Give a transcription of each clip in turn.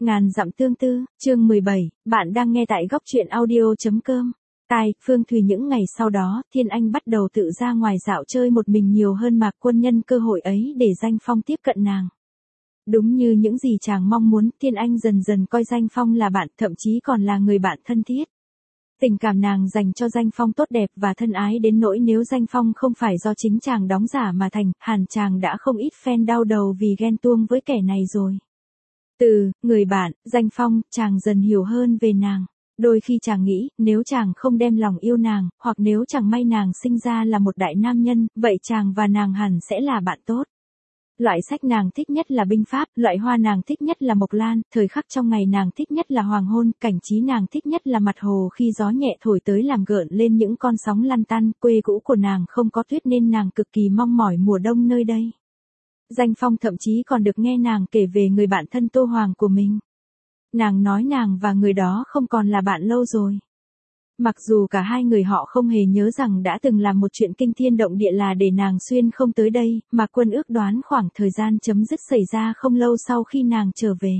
Ngàn dặm tương tư, chương 17, bạn đang nghe tại góc truyện audio.com. Phương Thùy những ngày sau đó, Thiên Anh bắt đầu tự ra ngoài dạo chơi một mình nhiều hơn Mạc Quân nhân cơ hội ấy để Danh Phong tiếp cận nàng. Đúng như những gì chàng mong muốn, Thiên Anh dần dần coi Danh Phong là bạn, thậm chí còn là người bạn thân thiết. Tình cảm nàng dành cho Danh Phong tốt đẹp và thân ái đến nỗi nếu Danh Phong không phải do chính chàng đóng giả mà thành, hẳn chàng đã không ít fan đau đầu vì ghen tuông với kẻ này rồi. Từ người bạn, Danh Phong, chàng dần hiểu hơn về nàng. Đôi khi chàng nghĩ, nếu chàng không đem lòng yêu nàng, hoặc nếu chẳng may nàng sinh ra là một đại nam nhân, vậy chàng và nàng hẳn sẽ là bạn tốt. Loại sách nàng thích nhất là binh pháp, loại hoa nàng thích nhất là mộc lan, thời khắc trong ngày nàng thích nhất là hoàng hôn, cảnh trí nàng thích nhất là mặt hồ khi gió nhẹ thổi tới làm gợn lên những con sóng lăn tăn, quê cũ của nàng không có tuyết nên nàng cực kỳ mong mỏi mùa đông nơi đây. Danh Phong thậm chí còn được nghe nàng kể về người bạn thân Tô Hoàng của mình. Nàng nói nàng và người đó không còn là bạn lâu rồi. Mặc dù cả hai người họ không hề nhớ rằng đã từng làm một chuyện kinh thiên động địa là để nàng xuyên không tới đây, mà Quân ước đoán khoảng thời gian chấm dứt xảy ra không lâu sau khi nàng trở về.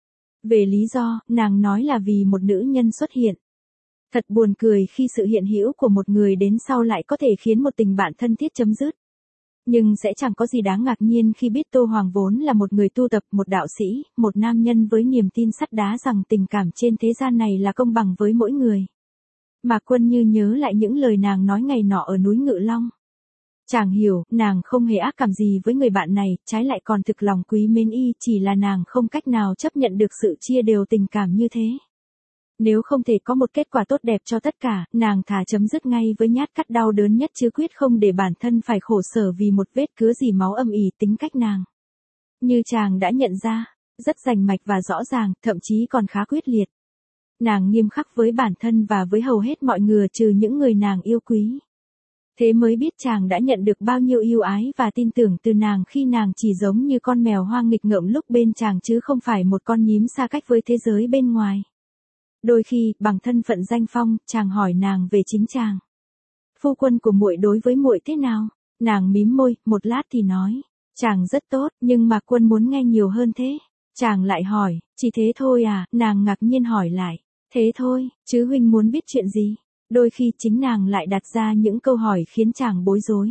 Về lý do, nàng nói là vì một nữ nhân xuất hiện. Thật buồn cười khi sự hiện hữu của một người đến sau lại có thể khiến một tình bạn thân thiết chấm dứt. Nhưng sẽ chẳng có gì đáng ngạc nhiên khi biết Tô Hoàng vốn là một người tu tập, một đạo sĩ, một nam nhân với niềm tin sắt đá rằng tình cảm trên thế gian này là công bằng với mỗi người. Mạc Quân như nhớ lại những lời nàng nói ngày nọ ở núi Ngự Long. Chàng hiểu, nàng không hề ác cảm gì với người bạn này, trái lại còn thực lòng quý mến y, chỉ là nàng không cách nào chấp nhận được sự chia đều tình cảm như thế. Nếu không thể có một kết quả tốt đẹp cho tất cả, nàng thà chấm dứt ngay với nhát cắt đau đớn nhất chứ quyết không để bản thân phải khổ sở vì một vết cứa dỉ máu âm ỉ tính cách nàng. Như chàng đã nhận ra, rất rành mạch và rõ ràng, thậm chí còn khá quyết liệt. Nàng nghiêm khắc với bản thân và với hầu hết mọi người trừ những người nàng yêu quý. Thế mới biết chàng đã nhận được bao nhiêu yêu ái và tin tưởng từ nàng khi nàng chỉ giống như con mèo hoang nghịch ngợm lúc bên chàng chứ không phải một con nhím xa cách với thế giới bên ngoài. Đôi khi, bằng thân phận Danh Phong, chàng hỏi nàng về chính chàng. Phu quân của muội đối với muội thế nào? Nàng mím môi, một lát thì nói, chàng rất tốt, nhưng mà Quân muốn nghe nhiều hơn thế. Chàng lại hỏi, chỉ thế thôi à? Nàng ngạc nhiên hỏi lại, thế thôi, chứ huynh muốn biết chuyện gì? Đôi khi chính nàng lại đặt ra những câu hỏi khiến chàng bối rối.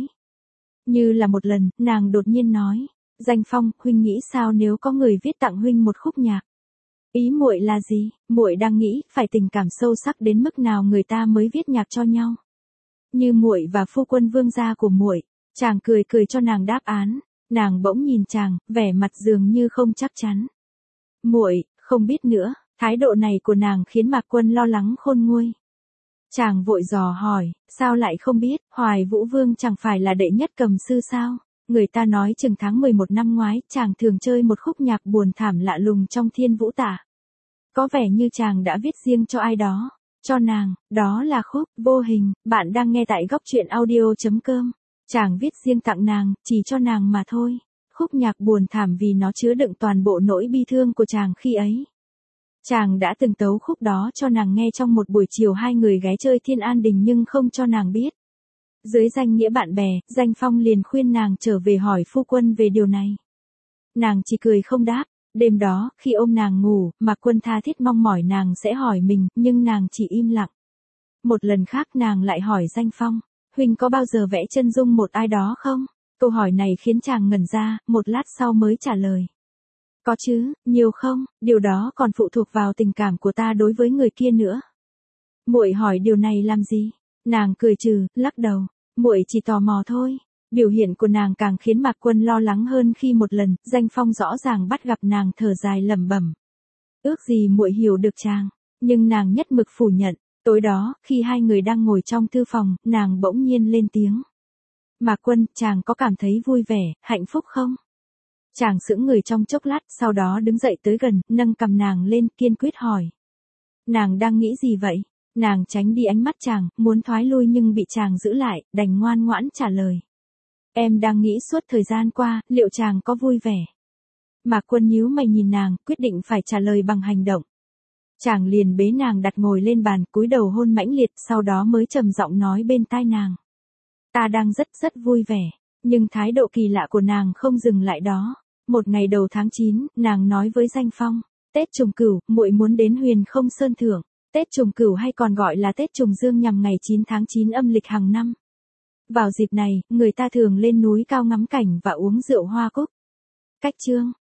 Như là một lần, nàng đột nhiên nói, Danh Phong, huynh nghĩ sao nếu có người viết tặng huynh một khúc nhạc? Ý muội là gì? Muội đang nghĩ, phải tình cảm sâu sắc đến mức nào người ta mới viết nhạc cho nhau. Như muội và phu quân vương gia của muội. Chàng cười cười cho nàng đáp án. Nàng bỗng nhìn chàng, vẻ mặt dường như không chắc chắn. Muội, không biết nữa. Thái độ này của nàng khiến Mạc Quân lo lắng khôn nguôi. Chàng vội dò hỏi, sao lại không biết? Hoài Vũ Vương chẳng phải là đệ nhất cầm sư sao? Người ta nói chừng tháng 11 năm ngoái, chàng thường chơi một khúc nhạc buồn thảm lạ lùng trong Thiên Vũ Tả. Có vẻ như chàng đã viết riêng cho ai đó. Cho nàng, đó là khúc Vô Hình. Bạn đang nghe tại góc truyện audio.com. Chàng viết riêng tặng nàng, chỉ cho nàng mà thôi. Khúc nhạc buồn thảm vì nó chứa đựng toàn bộ nỗi bi thương của chàng khi ấy. Chàng đã từng tấu khúc đó cho nàng nghe trong một buổi chiều hai người ghé chơi Thiên An Đình nhưng không cho nàng biết. Dưới danh nghĩa bạn bè, Danh Phong liền khuyên nàng trở về hỏi phu quân về điều này. Nàng chỉ cười không đáp. Đêm đó, khi ôm nàng ngủ, Mạc Quân tha thiết mong mỏi nàng sẽ hỏi mình, nhưng nàng chỉ im lặng. Một lần khác nàng lại hỏi Danh Phong, huynh có bao giờ vẽ chân dung một ai đó không? Câu hỏi này khiến chàng ngẩn ra, một lát sau mới trả lời. Có chứ, nhiều không, điều đó còn phụ thuộc vào tình cảm của ta đối với người kia nữa. Muội hỏi điều này làm gì? Nàng cười trừ, lắc đầu, muội chỉ tò mò thôi. Biểu hiện của nàng càng khiến Mạc Quân lo lắng hơn khi một lần, Danh Phong rõ ràng bắt gặp nàng thở dài lẩm bẩm. Ước gì muội hiểu được chàng, nhưng nàng nhất mực phủ nhận. Tối đó, khi hai người đang ngồi trong thư phòng, nàng bỗng nhiên lên tiếng. Mạc Quân, chàng có cảm thấy vui vẻ, hạnh phúc không? Chàng sững người trong chốc lát, sau đó đứng dậy tới gần, nâng cầm nàng lên, kiên quyết hỏi. Nàng đang nghĩ gì vậy? Nàng tránh đi ánh mắt chàng, muốn thoái lui nhưng bị chàng giữ lại, đành ngoan ngoãn trả lời. Em đang nghĩ suốt thời gian qua, liệu chàng có vui vẻ? Mạc Quân nhíu mày nhìn nàng, quyết định phải trả lời bằng hành động. Chàng liền bế nàng đặt ngồi lên bàn, cúi đầu hôn mãnh liệt, sau đó mới trầm giọng nói bên tai nàng. Ta đang rất vui vẻ, nhưng thái độ kỳ lạ của nàng không dừng lại đó. Một ngày đầu tháng 9, nàng nói với Danh Phong, Tết Trùng Cửu, muội muốn đến Huyền Không Sơn thưởng. Tết Trùng Cửu hay còn gọi là Tết Trùng Dương nhằm ngày 9 tháng 9 âm lịch hàng năm. Vào dịp này, người ta thường lên núi cao ngắm cảnh và uống rượu hoa cúc. Cách chương